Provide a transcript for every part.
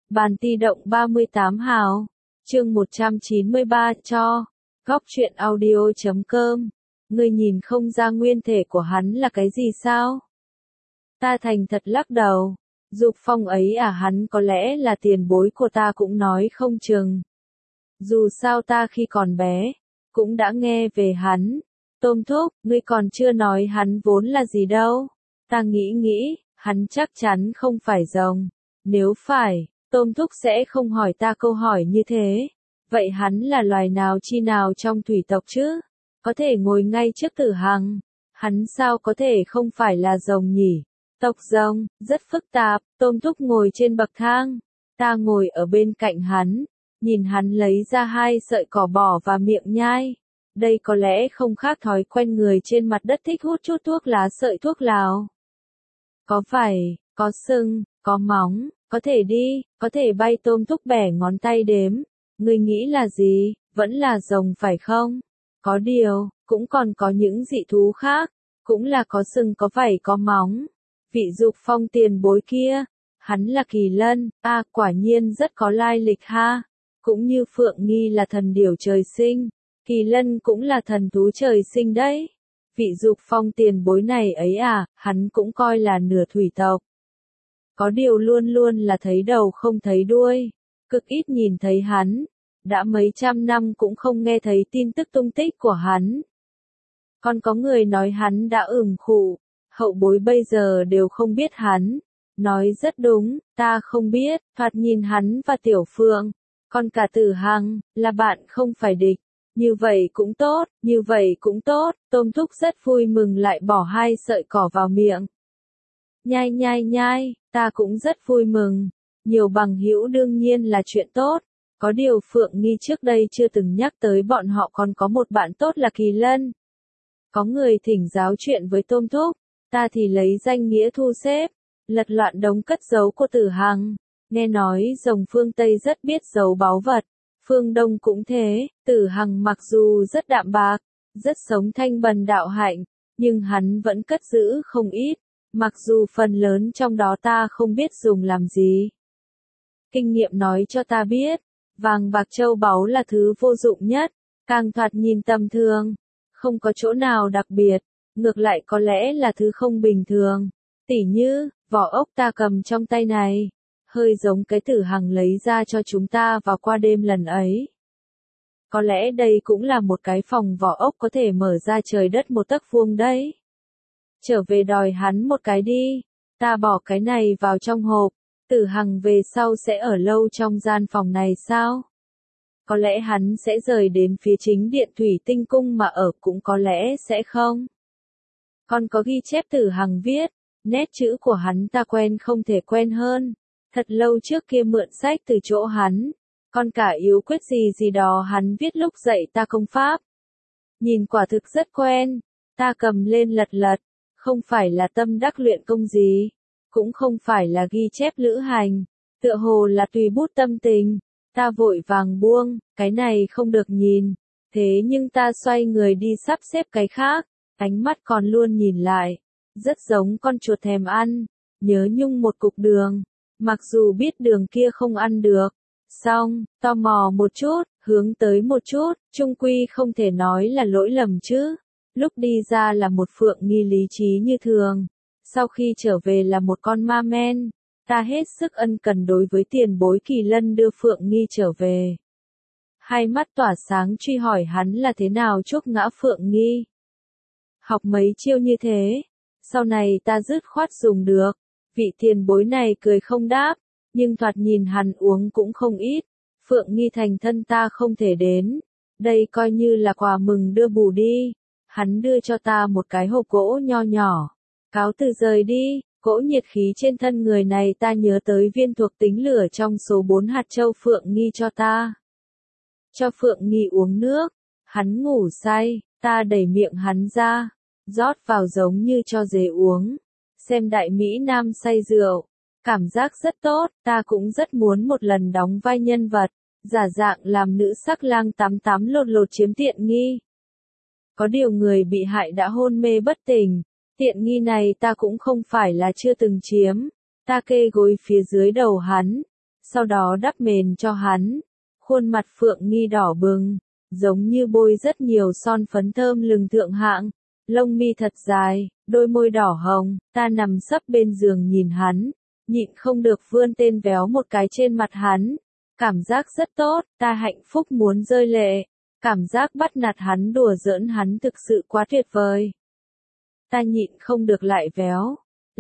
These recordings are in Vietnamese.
Bàn ti động 38 hào. Chương 193 cho. Góc truyện audio.com. Ngươi nhìn không ra nguyên thể của hắn là cái gì sao? Ta thành thật lắc đầu. Dục Phong ấy à, hắn có lẽ là tiền bối của ta cũng nói không chừng. Dù sao ta khi còn bé, cũng đã nghe về hắn. Tôm Thúc, ngươi còn chưa nói hắn vốn là gì đâu. Ta nghĩ, hắn chắc chắn không phải rồng. Nếu phải, Tôm Thúc sẽ không hỏi ta câu hỏi như thế. Vậy hắn là loài nào chi nào trong thủy tộc chứ? Có thể ngồi ngay trước Tử Hằng. Hắn sao có thể không phải là rồng nhỉ? Tộc rồng, rất phức tạp. Tôm Thúc ngồi trên bậc thang. Ta ngồi ở bên cạnh hắn. Nhìn hắn lấy ra 2 sợi cỏ bỏ vào miệng nhai. Đây có lẽ không khác thói quen người trên mặt đất thích hút chút thuốc lá sợi thuốc lào. Có vảy, có sừng, có móng, có thể đi, có thể bay. Tôm Thúc bẻ ngón tay đếm. Ngươi nghĩ là gì? Vẫn là rồng phải không? Có điều, cũng còn có những dị thú khác, cũng là có sừng có vảy có móng. Vị Dục Phong tiền bối kia, hắn là kỳ lân, quả nhiên rất có lai lịch ha. Cũng như Phượng Nghi là thần điểu trời sinh, kỳ lân cũng là thần thú trời sinh đấy. Vị Dục Phong tiền bối này ấy à, hắn cũng coi là nửa thủy tộc. Có điều luôn luôn là thấy đầu không thấy đuôi, cực ít nhìn thấy hắn. Đã mấy trăm năm cũng không nghe thấy tin tức tung tích của hắn. Còn có người nói hắn đã khụ, hậu bối bây giờ đều không biết hắn. Nói rất đúng, ta không biết, thoạt nhìn hắn và Tiểu Phượng, còn cả Tử Hằng, là bạn không phải địch. Như vậy cũng tốt, như vậy cũng tốt. Tôm Thúc rất vui mừng lại bỏ 2 sợi cỏ vào miệng. Nhai, ta cũng rất vui mừng. Nhiều bằng hữu đương nhiên là chuyện tốt. Có điều Phượng Nghi trước đây chưa từng nhắc tới bọn họ còn có một bạn tốt là kỳ lân. Có người thỉnh giáo chuyện với Tôm Thúc, ta thì lấy danh nghĩa thu xếp, lật loạn đống cất giấu của Tử Hằng. Nghe nói rồng phương Tây rất biết giấu báu vật, phương Đông cũng thế. Tử Hằng mặc dù rất đạm bạc, rất sống thanh bần đạo hạnh, nhưng hắn vẫn cất giữ không ít, mặc dù phần lớn trong đó ta không biết dùng làm gì. Kinh nghiệm nói cho ta biết, vàng bạc châu báu là thứ vô dụng nhất, càng thoạt nhìn tầm thường, không có chỗ nào đặc biệt, ngược lại có lẽ là thứ không bình thường. Tỉ như, vỏ ốc ta cầm trong tay này, hơi giống cái Tử Hằng lấy ra cho chúng ta vào qua đêm lần ấy. Có lẽ đây cũng là một cái phòng vỏ ốc có thể mở ra trời đất 1 tấc vuông đấy. Trở về đòi hắn một cái đi, ta bỏ cái này vào trong hộp. Tử Hằng về sau sẽ ở lâu trong gian phòng này sao? Có lẽ hắn sẽ rời đến phía chính điện Thủy Tinh Cung mà ở, cũng có lẽ sẽ không. Còn có ghi chép Tử Hằng viết, nét chữ của hắn ta quen không thể quen hơn. Thật lâu trước kia mượn sách từ chỗ hắn, còn cả yếu quyết gì đó hắn viết lúc dạy ta công pháp. Nhìn quả thực rất quen, ta cầm lên lật, không phải là tâm đắc luyện công gì. Cũng không phải là ghi chép lữ hành, tựa hồ là tùy bút tâm tình. Ta vội vàng buông, cái này không được nhìn. Thế nhưng ta xoay người đi sắp xếp cái khác, ánh mắt còn luôn nhìn lại. Rất giống con chuột thèm ăn, nhớ nhung một cục đường. Mặc dù biết đường kia không ăn được. Xong, tò mò một chút, hướng tới một chút, chung quy không thể nói là lỗi lầm chứ. Lúc đi ra là một Phượng Nghi lý trí như thường. Sau khi trở về là một con ma men, ta hết sức ân cần đối với tiền bối kỳ lân đưa Phượng Nghi trở về. Hai mắt tỏa sáng truy hỏi hắn là thế nào chuốc ngã Phượng Nghi. Học mấy chiêu như thế, sau này ta dứt khoát dùng được. Vị tiền bối này cười không đáp, nhưng thoạt nhìn hắn uống cũng không ít. Phượng Nghi thành thân ta không thể đến, đây coi như là quà mừng đưa bù đi. Hắn đưa cho ta một cái hộp gỗ nho nhỏ. Cáo từ rời đi, cỗ nhiệt khí trên thân người này ta nhớ tới viên thuộc tính lửa trong số 4 hạt châu Phượng Nghi cho ta. Cho Phượng Nghi uống nước, hắn ngủ say, ta đẩy miệng hắn ra, rót vào giống như cho dế uống. Xem đại Mỹ Nam say rượu, cảm giác rất tốt, ta cũng rất muốn một lần đóng vai nhân vật, giả dạng làm nữ sắc lang 88 lột chiếm tiện nghi. Có điều người bị hại đã hôn mê bất tỉnh. Tiện nghi này ta cũng không phải là chưa từng chiếm. Ta kê gối phía dưới đầu hắn. sau đó đắp mền cho hắn. Khuôn mặt Phượng Nghi đỏ bừng, giống như bôi rất nhiều son phấn thơm lừng thượng hạng, lông mi thật dài, đôi môi đỏ hồng, ta nằm sấp bên giường nhìn hắn, nhịn không được vươn tên véo một cái trên mặt hắn. Cảm giác rất tốt, ta hạnh phúc muốn rơi lệ. Cảm giác bắt nạt hắn đùa giỡn hắn thực sự quá tuyệt vời. Ta nhịn không được lại véo,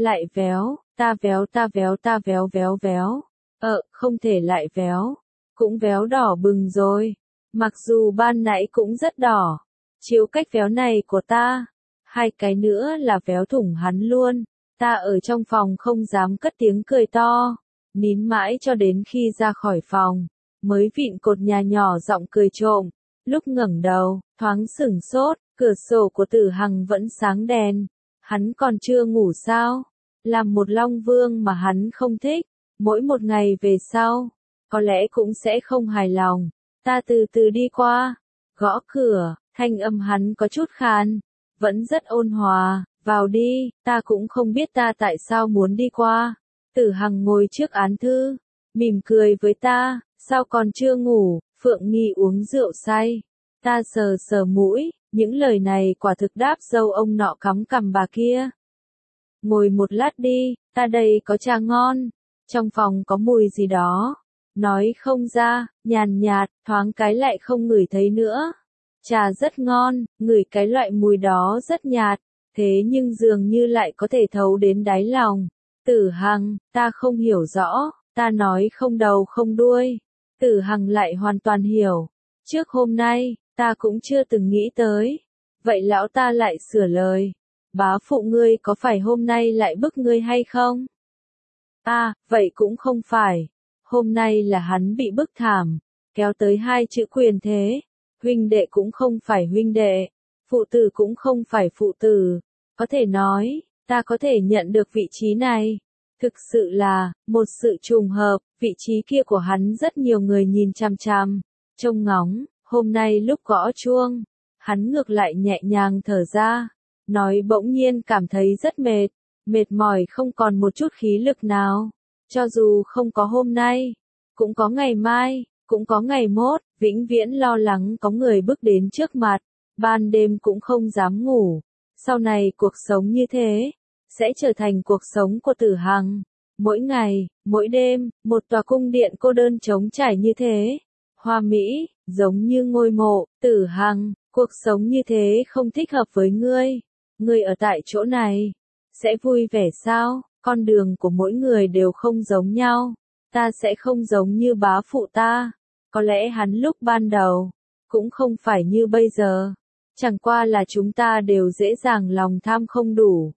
ta véo ta véo véo véo. Không thể lại véo, cũng véo đỏ bừng rồi. Mặc dù ban nãy cũng rất đỏ. Chiếu cách véo này của ta, 2 cái nữa là véo thủng hắn luôn. Ta ở trong phòng không dám cất tiếng cười to, nín mãi cho đến khi ra khỏi phòng, mới vịn cột nhà nhỏ giọng cười trộm. Lúc ngẩng đầu, thoáng sửng sốt, cửa sổ của Tử Hằng vẫn sáng đèn. Hắn còn chưa ngủ sao? Làm một Long Vương mà hắn không thích, mỗi một ngày về sau, có lẽ cũng sẽ không hài lòng. Ta từ từ đi qua, gõ cửa, thanh âm hắn có chút khàn, vẫn rất ôn hòa. Vào đi, ta cũng không biết ta tại sao muốn đi qua. Tử Hằng ngồi trước án thư, mỉm cười với ta, sao còn chưa ngủ? Phượng Nghi uống rượu say. Ta sờ sờ mũi, những lời này quả thực đáp dâu ông nọ cắm cằm bà kia. Ngồi một lát đi, ta đây có trà ngon. Trong phòng có mùi gì đó. Nói không ra, nhàn nhạt, thoáng cái lại không ngửi thấy nữa. Trà rất ngon, ngửi cái loại mùi đó rất nhạt. Thế nhưng dường như lại có thể thấu đến đáy lòng. Tử Hằng, ta không hiểu rõ, ta nói không đầu không đuôi. Tử Hằng lại hoàn toàn hiểu. Trước hôm nay, ta cũng chưa từng nghĩ tới. Vậy lão ta lại sửa lời. Bá phụ ngươi có phải hôm nay lại bức ngươi hay không? Vậy cũng không phải. Hôm nay là hắn bị bức thảm, kéo tới 2 chữ quyền thế. Huynh đệ cũng không phải huynh đệ. Phụ tử cũng không phải phụ tử. Có thể nói, ta có thể nhận được vị trí này. Thực sự là, một sự trùng hợp, vị trí kia của hắn rất nhiều người nhìn chằm chằm, trông ngóng. Hôm nay lúc gõ chuông, hắn ngược lại nhẹ nhàng thở ra, nói bỗng nhiên cảm thấy rất mệt mỏi không còn một chút khí lực nào. Cho dù không có hôm nay, cũng có ngày mai, cũng có ngày mốt, vĩnh viễn lo lắng có người bước đến trước mặt, ban đêm cũng không dám ngủ. Sau này cuộc sống như thế, sẽ trở thành cuộc sống của Tử Hằng. Mỗi ngày, mỗi đêm, một tòa cung điện cô đơn trống trải như thế. Hoa mỹ, giống như ngôi mộ. Tử Hằng, cuộc sống như thế không thích hợp với ngươi. Ngươi ở tại chỗ này, sẽ vui vẻ sao? Con đường của mỗi người đều không giống nhau. Ta sẽ không giống như bá phụ ta. Có lẽ hắn lúc ban đầu, cũng không phải như bây giờ. Chẳng qua là chúng ta đều dễ dàng lòng tham không đủ.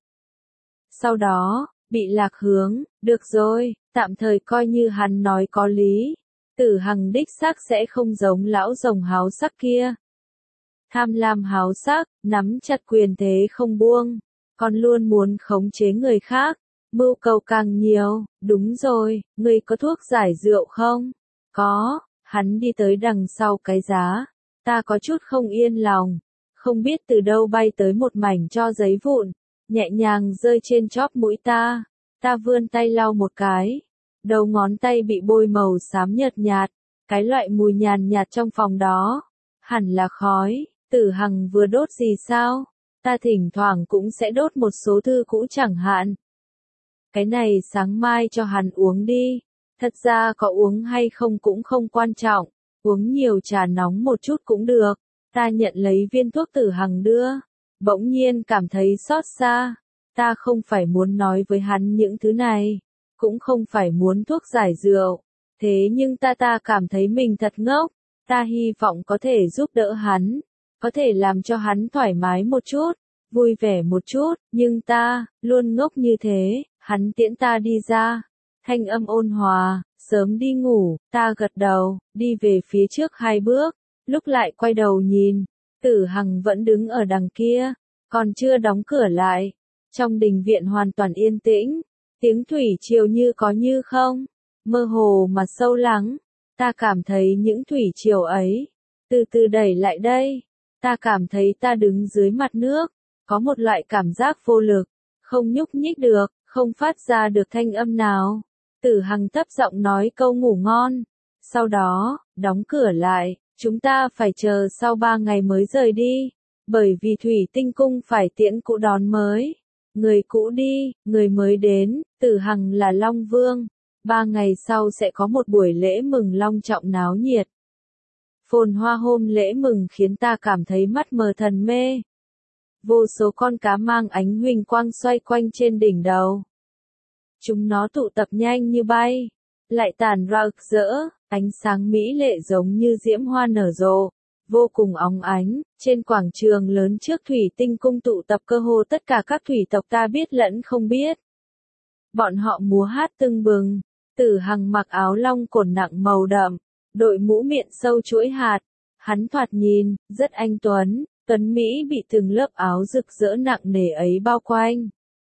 Sau đó, bị lạc hướng, được rồi, tạm thời coi như hắn nói có lý. Tử Hằng đích xác sẽ không giống lão rồng háo sắc kia. Tham lam háo sắc, nắm chặt quyền thế không buông, còn luôn muốn khống chế người khác, mưu cầu càng nhiều. Đúng rồi, ngươi có thuốc giải rượu không? Có. Hắn đi tới đằng sau cái giá. Ta có chút không yên lòng. Không biết từ đâu bay tới một mảnh tro giấy vụn, nhẹ nhàng rơi trên chóp mũi ta. Ta vươn tay lau một cái. Đầu ngón tay bị bôi màu xám nhợt nhạt. Cái loại mùi nhàn nhạt trong phòng đó. Hẳn là khói. Tử Hằng vừa đốt gì sao? Ta thỉnh thoảng cũng sẽ đốt một số thư cũ chẳng hạn. Cái này sáng mai cho hắn uống đi. Thật ra có uống hay không cũng không quan trọng. Uống nhiều trà nóng một chút cũng được. Ta nhận lấy viên thuốc Tử Hằng đưa. Bỗng nhiên cảm thấy xót xa. Ta không phải muốn nói với hắn những thứ này. Cũng không phải muốn thuốc giải rượu. Thế nhưng ta cảm thấy mình thật ngốc. Ta hy vọng có thể giúp đỡ hắn. Có thể làm cho hắn thoải mái một chút. Vui vẻ một chút. Nhưng ta, luôn ngốc như thế. Hắn tiễn ta đi ra. Thanh âm ôn hòa. Sớm đi ngủ. Ta gật đầu. Đi về phía trước 2 bước. Lúc lại quay đầu nhìn. Tử Hằng vẫn đứng ở đằng kia. Còn chưa đóng cửa lại. Trong đình viện hoàn toàn yên tĩnh. Tiếng thủy triều như có như không. Mơ hồ mà sâu lắng. Ta cảm thấy những thủy triều ấy. Từ từ đẩy lại đây. Ta cảm thấy ta đứng dưới mặt nước. Có một loại cảm giác vô lực. Không nhúc nhích được. Không phát ra được thanh âm nào. Tử Hằng thấp giọng nói câu ngủ ngon. Sau đó, đóng cửa lại, chúng ta phải chờ sau 3 ngày mới rời đi. Bởi vì Thủy Tinh Cung phải tiễn cũ đón mới. Người cũ đi, người mới đến, Tử Hằng là Long Vương. 3 ngày sau sẽ có một buổi lễ mừng long trọng náo nhiệt. Phồn hoa hôm lễ mừng khiến ta cảm thấy mắt mờ thần mê. Vô số con cá mang ánh huỳnh quang xoay quanh trên đỉnh đầu. Chúng nó tụ tập nhanh như bay, lại tản ra rực rỡ, ánh sáng mỹ lệ giống như diễm hoa nở rộ, vô cùng óng ánh. Trên quảng trường lớn trước Thủy Tinh Cung tụ tập cơ hồ tất cả các thủy tộc ta biết lẫn không biết. Bọn họ múa hát tưng bừng. Tử Hằng mặc áo long cổn nặng màu đậm, đội mũ miệng sâu chuỗi hạt. Hắn thoạt nhìn rất anh tuấn, tuấn mỹ bị từng lớp áo rực rỡ nặng nề ấy bao quanh,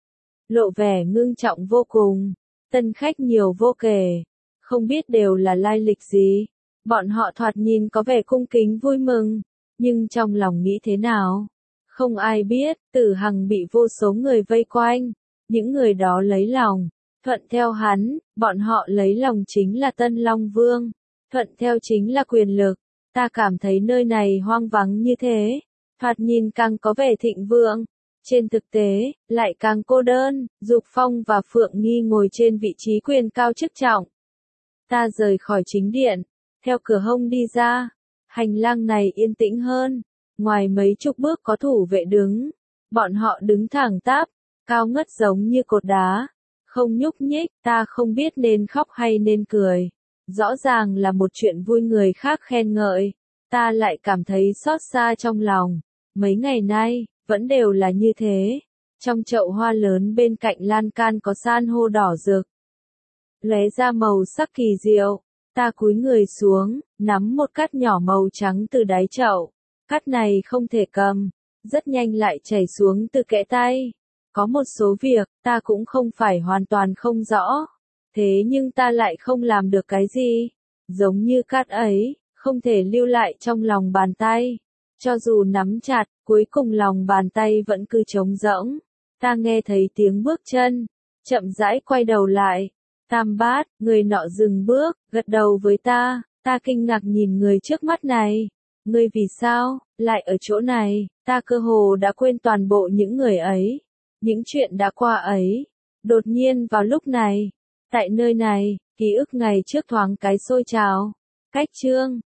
lộ vẻ ngưng trọng vô cùng. Tân khách nhiều vô kể, không biết đều là lai lịch gì. Bọn họ thoạt nhìn có vẻ cung kính vui mừng, nhưng trong lòng nghĩ thế nào? Không ai biết. Tử Hằng bị vô số người vây quanh, những người đó lấy lòng, thuận theo hắn, bọn họ lấy lòng chính là Tân Long Vương, thuận theo chính là quyền lực. Ta cảm thấy nơi này hoang vắng như thế, thoạt nhìn càng có vẻ thịnh vượng. Trên thực tế, lại càng cô đơn. Dục Phong và Phượng Nghi ngồi trên vị trí quyền cao chức trọng. Ta rời khỏi chính điện, theo cửa hông đi ra. Hành lang này yên tĩnh hơn. Ngoài mấy chục bước có thủ vệ đứng. Bọn họ đứng thẳng tắp, cao ngất giống như cột đá, không nhúc nhích. Ta không biết nên khóc hay nên cười. Rõ ràng là một chuyện vui người khác khen ngợi, ta lại cảm thấy xót xa trong lòng. Mấy ngày nay, vẫn đều là như thế. Trong chậu hoa lớn bên cạnh lan can có san hô đỏ rực, lóe ra màu sắc kỳ diệu. Ta cúi người xuống, nắm một cát nhỏ màu trắng từ đáy chậu. Cát này không thể cầm, rất nhanh lại chảy xuống từ kẽ tay. Có một số việc, ta cũng không phải hoàn toàn không rõ. Thế nhưng ta lại không làm được cái gì. Giống như cát ấy, không thể lưu lại trong lòng bàn tay. Cho dù nắm chặt, cuối cùng lòng bàn tay vẫn cứ trống rỗng. Ta nghe thấy tiếng bước chân, chậm rãi quay đầu lại. Tam Bát, người nọ dừng bước, gật đầu với ta. Ta kinh ngạc nhìn người trước mắt này. Ngươi vì sao lại ở chỗ này? Ta cơ hồ đã quên toàn bộ những người ấy, những chuyện đã qua ấy. Đột nhiên vào lúc này, tại nơi này, ký ức ngày trước thoáng cái sôi trào. Cách chương